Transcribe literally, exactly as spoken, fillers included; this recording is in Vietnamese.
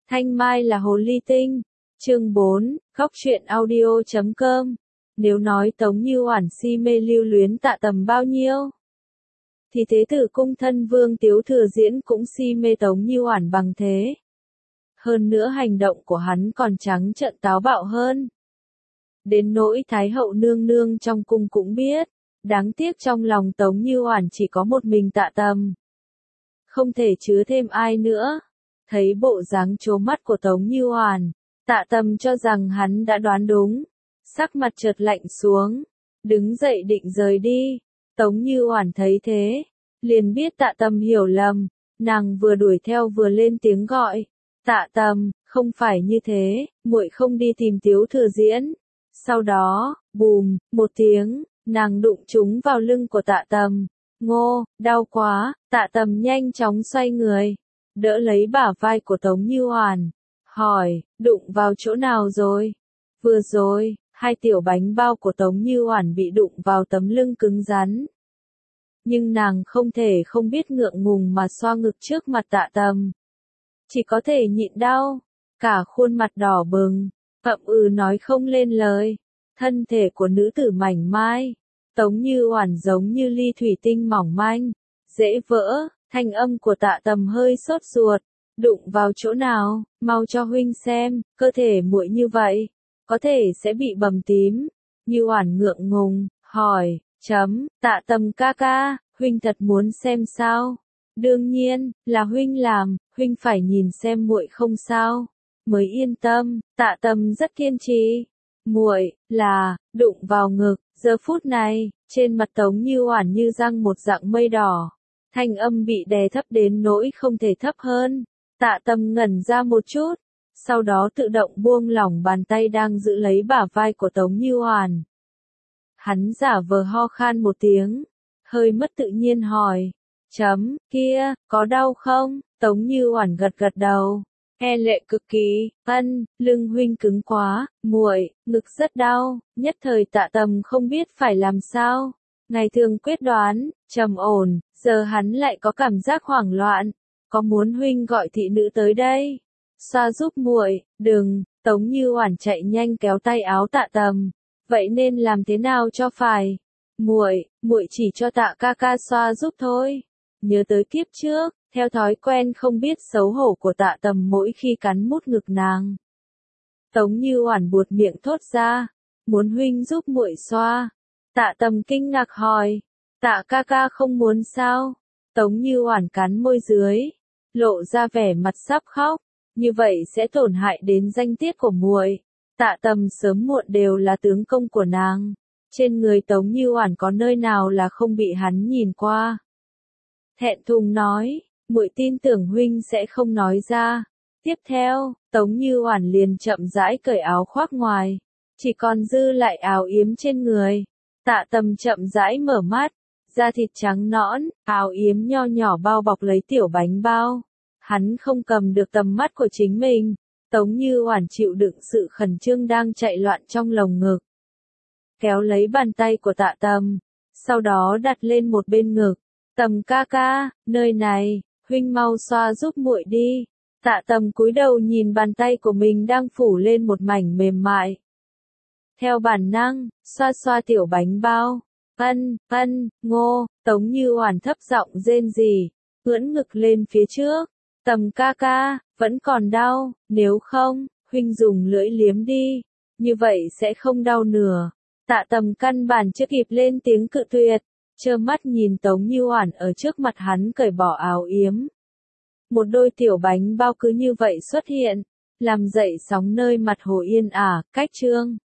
Thanh Mai là hồ ly tinh. Chương bốn, Góc truyện audio chấm com. Nếu nói Tống Như Oản si mê lưu luyến Tạ Tầm bao nhiêu, thì Thế Tử cung thân Vương Tiếu Thừa Diễn cũng si mê Tống Như Oản bằng thế. Hơn nữa hành động của hắn còn trắng trợn táo bạo hơn. Đến nỗi Thái hậu nương nương trong cung cũng biết, đáng tiếc trong lòng Tống Như Oản chỉ có một mình Tạ Tầm. Không thể chứa thêm ai nữa. Thấy bộ dáng trố mắt của Tống Như Oản, Tạ Tầm cho rằng hắn đã đoán đúng. Sắc mặt chợt lạnh xuống, đứng dậy định rời đi. Tống Như Oản thấy thế, liền biết Tạ Tầm hiểu lầm, nàng vừa đuổi theo vừa lên tiếng gọi, "Tạ Tầm, không phải như thế, muội không đi tìm Tiếu Thừa Diễn." Sau đó, bùm, một tiếng, nàng đụng trúng vào lưng của Tạ Tầm. "Ngô, đau quá." Tạ Tầm nhanh chóng xoay người, đỡ lấy bả vai của Tống Như Oản, hỏi, "Đụng vào chỗ nào rồi?" "Vừa rồi." Hai tiểu bánh bao của Tống Như Oản bị đụng vào tấm lưng cứng rắn. Nhưng nàng không thể không biết ngượng ngùng mà xoa ngực trước mặt Tạ Tầm. Chỉ có thể nhịn đau, cả khuôn mặt đỏ bừng, ậm ừ nói không lên lời. Thân thể của nữ tử mảnh mai, Tống Như Oản giống như ly thủy tinh mỏng manh, dễ vỡ. Thanh âm của Tạ Tầm hơi sốt ruột, "Đụng vào chỗ nào, mau cho huynh xem." "Cơ thể muội như vậy, có thể sẽ bị bầm tím." Như Oản ngượng ngùng, hỏi, chấm, "Tạ Tầm ca ca, huynh thật muốn xem sao?" "Đương nhiên, là huynh làm, huynh phải nhìn xem muội không sao, mới yên tâm." Tạ Tầm rất kiên trì. "Muội, là, đụng vào ngực." Giờ phút này, trên mặt Tống Như Oản như răng một dạng mây đỏ. Thanh âm bị đè thấp đến nỗi không thể thấp hơn. Tạ Tầm ngẩn ra một chút, sau đó tự động buông lỏng bàn tay đang giữ lấy bả vai của Tống Như Oản. Hắn giả vờ ho khan một tiếng, hơi mất tự nhiên hỏi, chấm, "Kia, có đau không?" Tống Như Oản gật gật đầu, e lệ cực kỳ, "Ân, lưng huynh cứng quá." "Muội, ngực rất đau." Nhất thời Tạ Tầm không biết phải làm sao. Ngày thường quyết đoán, trầm ổn, giờ hắn lại có cảm giác hoảng loạn. "Có muốn huynh gọi thị nữ tới đây xoa giúp muội?" "Đừng." Tống Như Oản chạy nhanh kéo tay áo Tạ Tầm. "Vậy nên làm thế nào cho phải?" "Muội, muội chỉ cho Tạ ca ca xoa giúp thôi." Nhớ tới kiếp trước, theo thói quen không biết xấu hổ của Tạ Tầm mỗi khi cắn mút ngực nàng, Tống Như Oản buột miệng thốt ra, "Muốn huynh giúp muội xoa." Tạ Tầm kinh ngạc hỏi, "Tạ ca ca không muốn sao?" Tống Như Oản cắn môi dưới, lộ ra vẻ mặt sắp khóc, "Như vậy sẽ tổn hại đến danh tiết của muội." Tạ Tầm sớm muộn đều là tướng công của nàng, trên người Tống Như Oản có nơi nào là không bị hắn nhìn qua. Thẹn thùng nói, "Muội tin tưởng huynh sẽ không nói ra." Tiếp theo, Tống Như Oản liền chậm rãi cởi áo khoác ngoài, chỉ còn dư lại áo yếm trên người. Tạ Tầm chậm rãi mở mắt, da thịt trắng nõn, áo yếm nho nhỏ bao bọc lấy tiểu bánh bao. Hắn không cầm được tầm mắt của chính mình. Tống Như Oản chịu đựng sự khẩn trương đang chạy loạn trong lồng ngực, kéo lấy bàn tay của Tạ Tầm, sau đó đặt lên một bên ngực. "Tầm ca ca, nơi này, huynh mau xoa giúp muội đi." Tạ Tầm cúi đầu nhìn bàn tay của mình đang phủ lên một mảnh mềm mại. Theo bản năng, xoa xoa tiểu bánh bao. "Ân, ân, Ngô." Tống Như Oản thấp giọng rên rỉ, ưỡn ngực lên phía trước. "Tầm ca ca, vẫn còn đau, nếu không, huynh dùng lưỡi liếm đi, như vậy sẽ không đau nữa." Tạ Tầm căn bản chưa kịp lên tiếng cự tuyệt, trơ mắt nhìn Tống Như Oản ở trước mặt hắn cởi bỏ áo yếm. Một đôi tiểu bánh bao cứ như vậy xuất hiện, làm dậy sóng nơi mặt hồ yên ả. Cách chương